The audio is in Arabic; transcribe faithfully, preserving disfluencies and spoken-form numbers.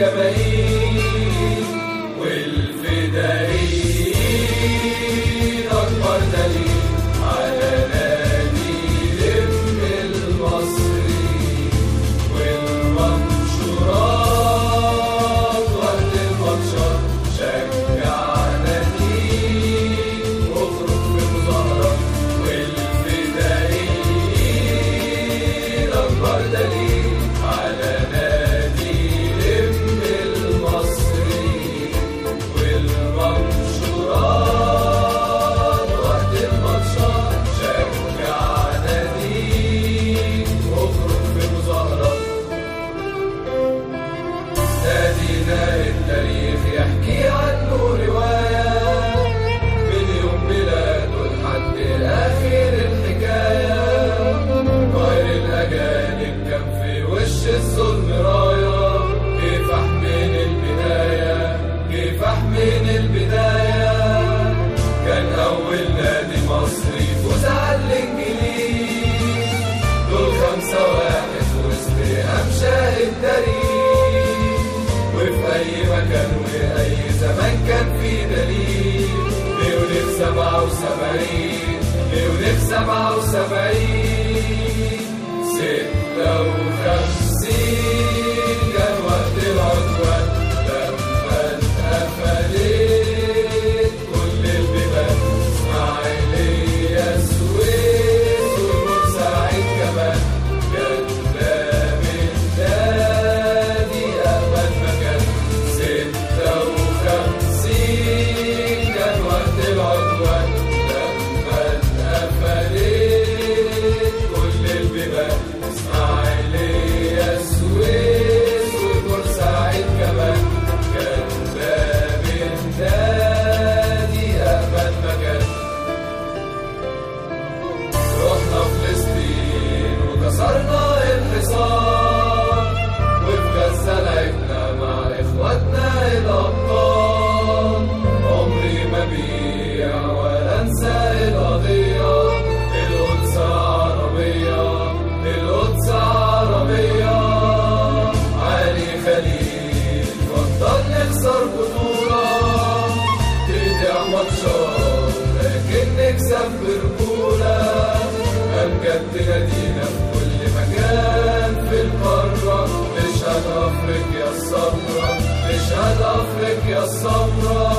الجماهير والفدائيين أكبر دليل على نادي لم المصري والمنشورات وقت الماتشات شجع ناديك واخرج في مظاهرة والفدائيين أكبر دليل على نادي لم المصري والمنشورات وقت الماتشات شجع ناديك واخرج في مظاهرة. نادينا التاريخ يحكي عنه رواية من يوم ميلاده لحد آخر الحكاية. غير الأجانب كان في وش الظلم راية، كفاح من البداية كفاح من البداية. كان أول نادي مصري يفوز على الإنجليز، دول خمسة واحد وسط أمشاء التاريخ. وفي أي مكان وأي زمان كان في دليل ليولف سبعة وسبعين ليولف سبعة وسبعين ستة وخمسين كان وقت العدوان لما اتقفلت كل البيبان. إسماعيلية السويس والبورسعيد كمان كان باب النادي أأمن مكان. ستة وخمسين كان وقت العدوان لما اتقفلت كل البيبان. إسماعيلية السويس والبورسعيد كمان كان باب النادي أأمن مكان. رحنا فلسطين وكسرنا الحصار، وفي غزة لعبنا مع إخواتنا الأبطال. عمري ما بيع ولا أنسى القضية، القدس عربية القدس عربية. علي خليل فضل نخسر بطولة، تضيع ماتشات لكن نكسب برجولة. أمجد نادينا في كل مكان في القارة، نشهد أفريقيا السمرا نشهد أفريقيا السمرا.